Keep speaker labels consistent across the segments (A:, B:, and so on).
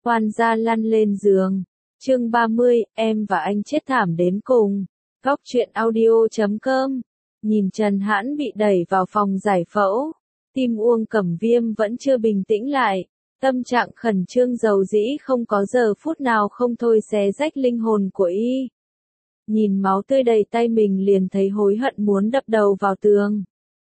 A: Oan gia lăn lên giường. Chương 30, em và anh chết thảm đến cùng. Góc truyện audio.com. Nhìn Trần Hãn bị đẩy vào phòng giải phẫu, tim Uông Cẩm Viêm vẫn chưa bình tĩnh lại, tâm trạng khẩn trương dầu dĩ không có giờ phút nào không thôi xé rách linh hồn của y. Nhìn máu tươi đầy tay mình liền thấy hối hận muốn đập đầu vào tường.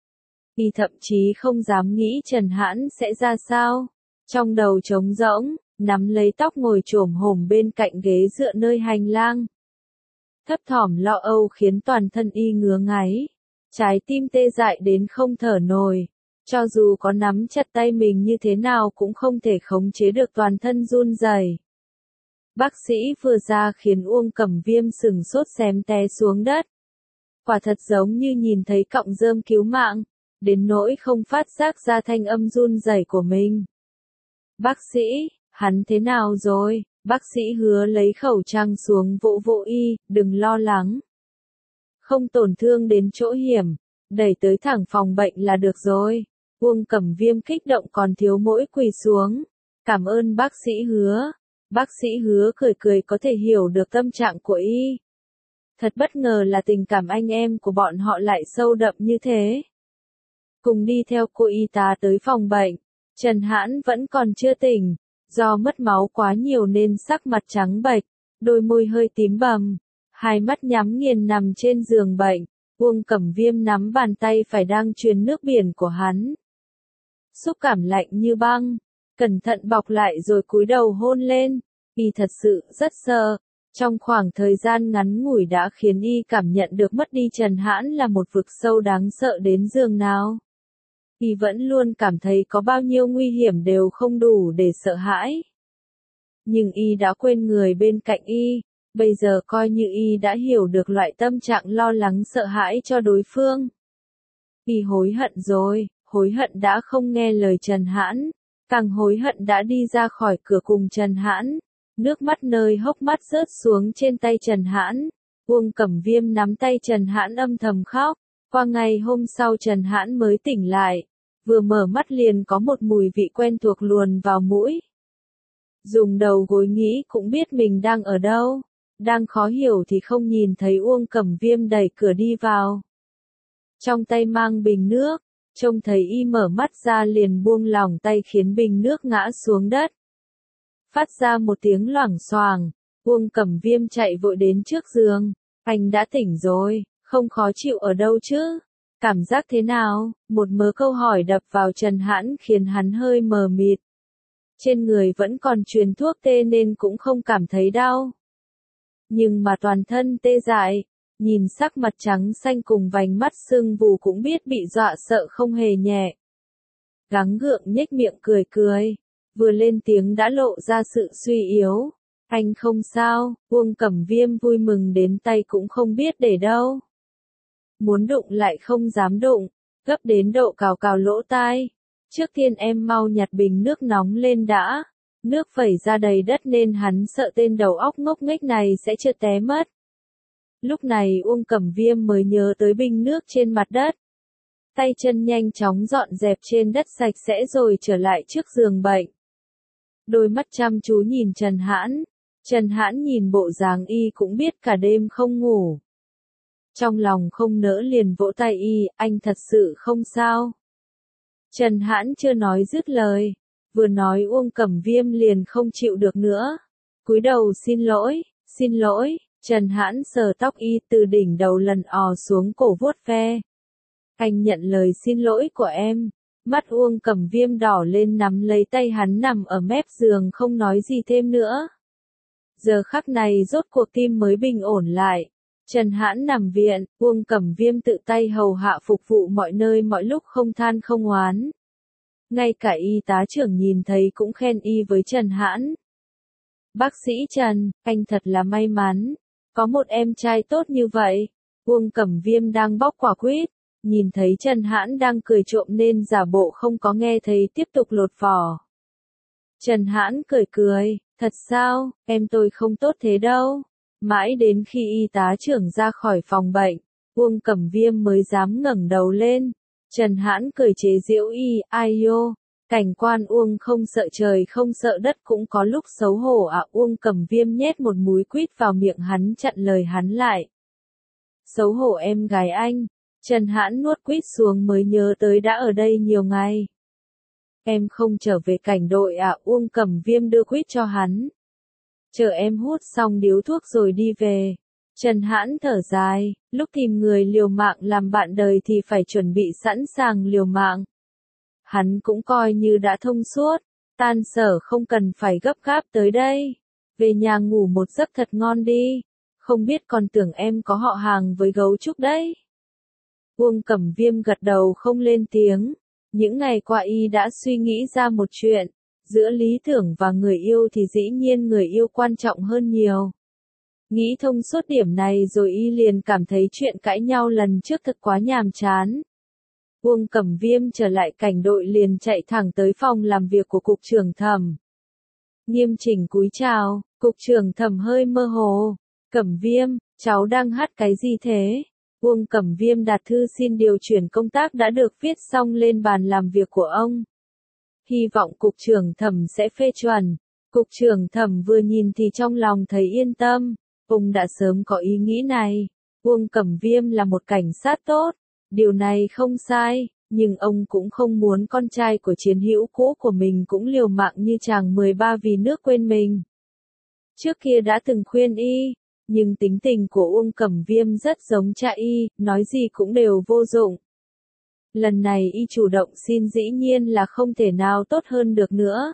A: Y thậm chí không dám nghĩ Trần Hãn sẽ ra sao. Trong đầu trống rỗng, nắm lấy tóc ngồi chồm hổm bên cạnh ghế dựa nơi hành lang. Thấp thỏm lo âu khiến toàn thân y ngứa ngáy, trái tim tê dại đến không thở nổi. Cho dù có nắm chặt tay mình như thế nào cũng không thể khống chế được toàn thân run rẩy. Bác sĩ vừa ra khiến Uông Cẩm Viêm sửng sốt xém té xuống đất. Quả thật giống như nhìn thấy cọng rơm cứu mạng, đến nỗi không phát giác ra thanh âm run rẩy của mình. Bác sĩ, hắn thế nào rồi? Bác sĩ Hứa lấy khẩu trang xuống vỗ vỗ y, đừng lo lắng. Không tổn thương đến chỗ hiểm, đẩy tới thẳng phòng bệnh là được rồi. Uông Cẩm Viêm kích động còn thiếu mỗi quỳ xuống. Cảm ơn bác sĩ Hứa. Bác sĩ Hứa cười cười có thể hiểu được tâm trạng của y. Thật bất ngờ là tình cảm anh em của bọn họ lại sâu đậm như thế. Cùng đi theo cô y tá tới phòng bệnh, Trần Hãn vẫn còn chưa tỉnh. Do mất máu quá nhiều nên sắc mặt trắng bệch, đôi môi hơi tím bầm, hai mắt nhắm nghiền nằm trên giường bệnh. Uông Cẩm Viêm nắm bàn tay phải đang truyền nước biển của hắn. Xúc cảm lạnh như băng, cẩn thận bọc lại rồi cúi đầu hôn lên. Y thật sự rất sợ. Trong khoảng thời gian ngắn ngủi đã khiến y cảm nhận được mất đi Trần Hãn là một vực sâu đáng sợ đến giường nào. Y vẫn luôn cảm thấy có bao nhiêu nguy hiểm đều không đủ để sợ hãi. Nhưng y đã quên người bên cạnh y, bây giờ coi như y đã hiểu được loại tâm trạng lo lắng sợ hãi cho đối phương. Y hối hận rồi, hối hận đã không nghe lời Trần Hãn, càng hối hận đã đi ra khỏi cửa cùng Trần Hãn. Nước mắt nơi hốc mắt rớt xuống trên tay Trần Hãn. Uông Cẩm Viêm nắm tay Trần Hãn âm thầm khóc. Qua ngày hôm sau Trần Hãn mới tỉnh lại. Vừa mở mắt liền có một mùi vị quen thuộc luồn vào mũi. Dùng đầu gối nghĩ cũng biết mình đang ở đâu. Đang khó hiểu thì không nhìn thấy Uông Cẩm Viêm đẩy cửa đi vào. Trong tay mang bình nước, trông thấy y mở mắt ra liền buông lỏng tay khiến bình nước ngã xuống đất. Phát ra một tiếng loảng xoảng, Uông Cẩm Viêm chạy vội đến trước giường. Anh đã tỉnh rồi, không khó chịu ở đâu chứ? Cảm giác thế nào? Một mớ câu hỏi đập vào Trần Hãn khiến hắn hơi mờ mịt. Trên người vẫn còn truyền thuốc tê nên cũng không cảm thấy đau. Nhưng mà toàn thân tê dại, nhìn sắc mặt trắng xanh cùng vành mắt sưng vù cũng biết bị dọa sợ không hề nhẹ. Gắng gượng nhếch miệng cười cười, vừa lên tiếng đã lộ ra sự suy yếu. Anh không sao, Uông Cẩm Viêm vui mừng đến tay cũng không biết để đâu. Muốn đụng lại không dám đụng, gấp đến độ cào cào lỗ tai. Trước tiên em mau nhặt bình nước nóng lên đã. Nước vẩy ra đầy đất nên hắn sợ tên đầu óc ngốc nghếch này sẽ trượt té mất. Lúc này Uông Cẩm Viêm mới nhớ tới bình nước trên mặt đất. Tay chân nhanh chóng dọn dẹp trên đất sạch sẽ rồi trở lại trước giường bệnh. Đôi mắt chăm chú nhìn Trần Hãn. Trần Hãn nhìn bộ dáng y cũng biết cả đêm không ngủ. Trong lòng không nỡ liền vỗ tay y, anh thật sự không sao. Trần Hãn chưa nói dứt lời, vừa nói Uông Cẩm Viêm liền không chịu được nữa. Cúi đầu xin lỗi, Trần Hãn sờ tóc y từ đỉnh đầu lần ò xuống cổ vuốt ve. Anh nhận lời xin lỗi của em. Mắt Uông Cẩm Viêm đỏ lên nắm lấy tay hắn nằm ở mép giường không nói gì thêm nữa. Giờ khắc này rốt cuộc tim mới bình ổn lại. Trần Hãn nằm viện, Uông Cẩm Viêm tự tay hầu hạ phục vụ mọi nơi mọi lúc không than không oán. Ngay cả y tá trưởng nhìn thấy cũng khen y với Trần Hãn. Bác sĩ Trần, anh thật là may mắn, có một em trai tốt như vậy. Uông Cẩm Viêm đang bóc quả quýt, nhìn thấy Trần Hãn đang cười trộm nên giả bộ không có nghe thấy tiếp tục lột vỏ. Trần Hãn cười cười, thật sao, em tôi không tốt thế đâu. Mãi đến khi y tá trưởng ra khỏi phòng bệnh, Uông Cẩm Viêm mới dám ngẩng đầu lên. Trần Hãn cười chế giễu y, ai yo, Cảnh quan Uông không sợ trời không sợ đất cũng có lúc xấu hổ à. Uông Cẩm Viêm nhét một múi quýt vào miệng hắn chặn lời hắn lại. Xấu hổ em gái anh. Trần Hãn nuốt quýt xuống mới nhớ tới đã ở đây nhiều ngày. Em không trở về cảnh đội à. Uông Cẩm Viêm đưa quýt cho hắn. Chờ em hút xong điếu thuốc rồi đi về. Trần Hãn thở dài, lúc tìm người liều mạng làm bạn đời thì phải chuẩn bị sẵn sàng liều mạng. Hắn cũng coi như đã thông suốt, tan sở không cần phải gấp gáp tới đây. Về nhà ngủ một giấc thật ngon đi, không biết còn tưởng em có họ hàng với gấu trúc đấy. Uông Cẩm Viêm gật đầu không lên tiếng, những ngày qua y đã suy nghĩ ra một chuyện, giữa lý tưởng và người yêu thì dĩ nhiên người yêu quan trọng hơn nhiều. Nghĩ thông suốt điểm này rồi y liền cảm thấy chuyện cãi nhau lần trước thật quá nhàm chán. Uông Cẩm Viêm trở lại cảnh đội liền chạy thẳng tới phòng làm việc của cục trưởng Thẩm. Nghiêm chỉnh cúi chào, cục trưởng Thẩm hơi mơ hồ. Cẩm Viêm, cháu đang hát cái gì thế? Uông Cẩm Viêm đặt thư xin điều chuyển công tác đã được viết xong lên bàn làm việc của ông. Hy vọng cục trưởng Thẩm sẽ phê chuẩn. Cục trưởng Thẩm vừa nhìn thì trong lòng thấy yên tâm. Ông đã sớm có ý nghĩ này. Uông Cẩm Viêm là một cảnh sát tốt. Điều này không sai, nhưng ông cũng không muốn con trai của chiến hữu cũ của mình cũng liều mạng như chàng 13 vì nước quên mình. Trước kia đã từng khuyên y, nhưng tính tình của Uông Cẩm Viêm rất giống cha y, nói gì cũng đều vô dụng. Lần này y chủ động xin dĩ nhiên là không thể nào tốt hơn được nữa.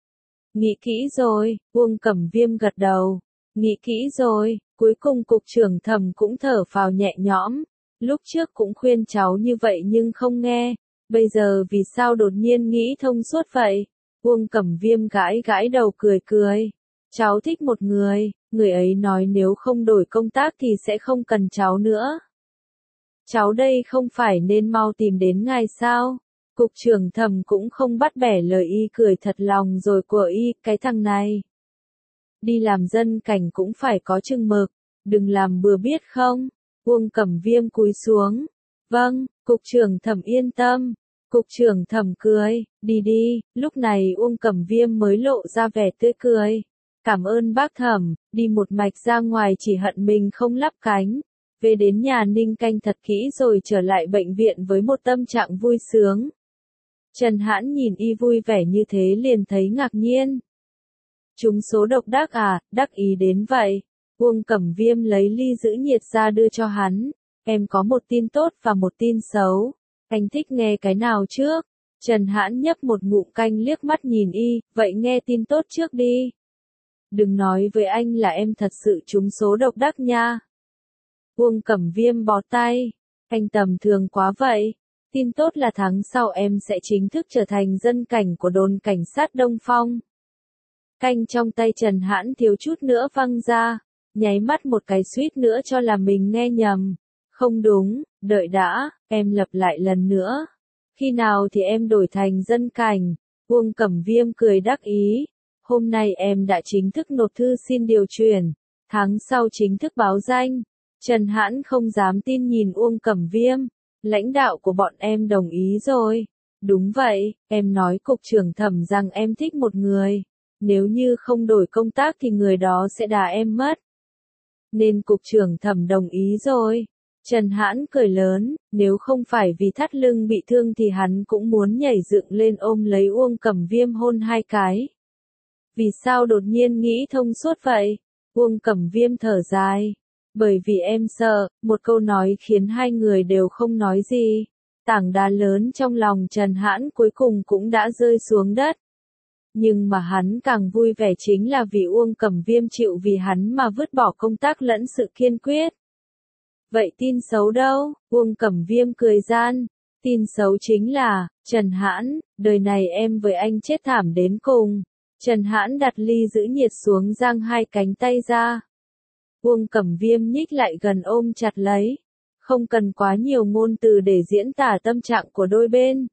A: Nghĩ kỹ rồi, Uông Cẩm Viêm gật đầu. Nghĩ kỹ rồi, cuối cùng cục trưởng Thẩm cũng thở phào nhẹ nhõm. Lúc trước cũng khuyên cháu như vậy nhưng không nghe, bây giờ vì sao đột nhiên nghĩ thông suốt vậy? Uông Cẩm Viêm gãi gãi đầu cười cười. Cháu thích một người, người ấy nói nếu không đổi công tác thì sẽ không cần cháu nữa. Cháu đây không phải nên mau tìm đến ngài sao? Cục trưởng Thẩm cũng không bắt bẻ lời y, cười thật lòng rồi của y, cái thằng này. Đi làm dân cảnh cũng phải có chừng mực, đừng làm bừa biết không? Uông Cẩm Viêm cúi xuống. Vâng, cục trưởng Thẩm yên tâm. Cục trưởng Thẩm cười, đi đi, lúc này Uông Cẩm Viêm mới lộ ra vẻ tươi cười. Cảm ơn bác Thẩm, đi một mạch ra ngoài chỉ hận mình không lắp cánh. Về đến nhà ninh canh thật kỹ rồi trở lại bệnh viện với một tâm trạng vui sướng. Trần Hãn nhìn y vui vẻ như thế liền thấy ngạc nhiên. Trúng số độc đắc à, đắc ý đến vậy. Uông Cẩm Viêm lấy ly giữ nhiệt ra đưa cho hắn. Em có một tin tốt và một tin xấu. Anh thích nghe cái nào trước? Trần Hãn nhấp một ngụm canh liếc mắt nhìn y, vậy nghe tin tốt trước đi. Đừng nói với anh là em thật sự trúng số độc đắc nha. Uông Cẩm Viêm bó tay. Anh tầm thường quá vậy. Tin tốt là tháng sau em sẽ chính thức trở thành dân cảnh của đồn cảnh sát Đông Phong. Canh trong tay Trần Hãn thiếu chút nữa văng ra. Nháy mắt một cái suýt nữa cho là mình nghe nhầm. Không đúng, đợi đã, em lặp lại lần nữa. Khi nào thì em đổi thành dân cảnh? Uông Cẩm Viêm cười đắc ý. Hôm nay em đã chính thức nộp thư xin điều chuyển. Tháng sau chính thức báo danh. Trần Hãn không dám tin nhìn Uông Cẩm Viêm. Lãnh đạo của bọn em đồng ý rồi. Đúng vậy, em nói cục trưởng Thẩm rằng em thích một người. Nếu như không đổi công tác thì người đó sẽ đá em mất. Nên cục trưởng Thẩm đồng ý rồi. Trần Hãn cười lớn, nếu không phải vì thắt lưng bị thương thì hắn cũng muốn nhảy dựng lên ôm lấy Uông Cẩm Viêm hôn hai cái. Vì sao đột nhiên nghĩ thông suốt vậy? Uông Cẩm Viêm thở dài. Bởi vì em sợ, một câu nói khiến hai người đều không nói gì. Tảng đá lớn trong lòng Trần Hãn cuối cùng cũng đã rơi xuống đất. Nhưng mà hắn càng vui vẻ chính là vì Uông Cẩm Viêm chịu vì hắn mà vứt bỏ công tác lẫn sự kiên quyết. Vậy tin xấu đâu? Uông Cẩm Viêm cười gian. Tin xấu chính là, Trần Hãn, đời này em với anh chết thảm đến cùng. Trần Hãn đặt ly giữ nhiệt xuống giang hai cánh tay ra. Uông Cẩm Viêm nhích lại gần ôm chặt lấy. Không cần quá nhiều ngôn từ để diễn tả tâm trạng của đôi bên.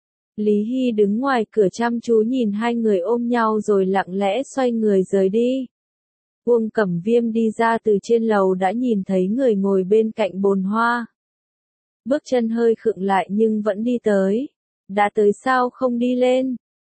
A: Lý Hy đứng ngoài cửa chăm chú nhìn hai người ôm nhau rồi lặng lẽ xoay người rời đi. Uông Cẩm Viêm đi ra từ trên lầu đã nhìn thấy người ngồi bên cạnh bồn hoa. Bước chân hơi khựng lại nhưng vẫn đi tới. Đã tới sao không đi lên?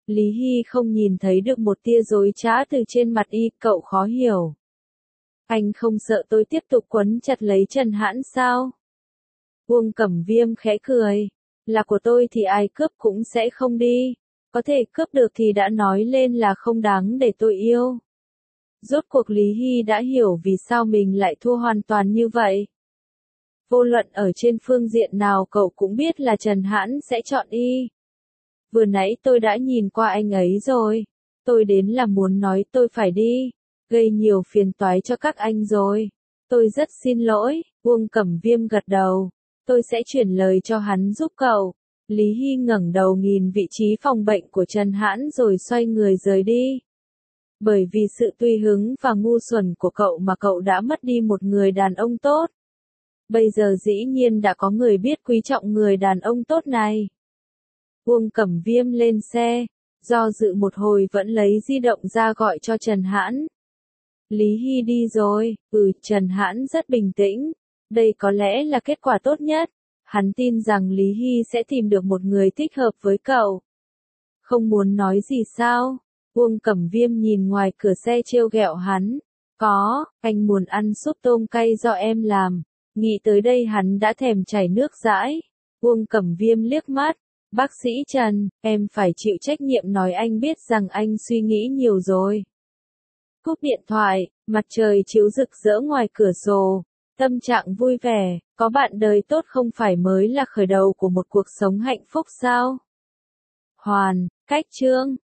A: Lý Hy không nhìn thấy được một tia dối trá từ trên mặt y, cậu khó hiểu. Anh không sợ tôi tiếp tục quấn chặt lấy Trần Hãn sao? Uông Cẩm Viêm khẽ cười. Là của tôi thì ai cướp cũng sẽ không đi. Có thể cướp được thì đã nói lên là không đáng để tôi yêu. Rốt cuộc Lý Hy đã hiểu vì sao mình lại thua hoàn toàn như vậy. Vô luận ở trên phương diện nào cậu cũng biết là Trần Hãn sẽ chọn y. Vừa nãy tôi đã nhìn qua anh ấy rồi. Tôi đến là muốn nói tôi phải đi. Gây nhiều phiền toái cho các anh rồi. Tôi rất xin lỗi. Uông Cẩm Viêm gật đầu. Tôi sẽ chuyển lời cho hắn giúp cậu. Lý Hy ngẩng đầu nhìn vị trí phòng bệnh của Trần Hãn rồi xoay người rời đi. Bởi vì sự tùy hứng và ngu xuẩn của cậu mà cậu đã mất đi một người đàn ông tốt. Bây giờ dĩ nhiên đã có người biết quý trọng người đàn ông tốt này. Uông Cẩm Viêm lên xe, do dự một hồi vẫn lấy di động ra gọi cho Trần Hãn. Lý Hy đi rồi, Trần Hãn rất bình tĩnh. Đây có lẽ là kết quả tốt nhất. Hắn tin rằng Lý Hy sẽ tìm được một người thích hợp với cậu. Không muốn nói gì sao? Uông Cẩm Viêm nhìn ngoài cửa xe trêu ghẹo hắn. Có, anh muốn ăn súp tôm cay do em làm. Nghĩ tới đây hắn đã thèm chảy nước dãi. Uông Cẩm Viêm liếc mắt. Bác sĩ Trần, em phải chịu trách nhiệm nói anh biết rằng anh suy nghĩ nhiều rồi. Cúp điện thoại, mặt trời chiếu rực rỡ ngoài cửa sổ. Tâm trạng vui vẻ, có bạn đời tốt không phải mới là khởi đầu của một cuộc sống hạnh phúc sao? Hoàn, cách chương.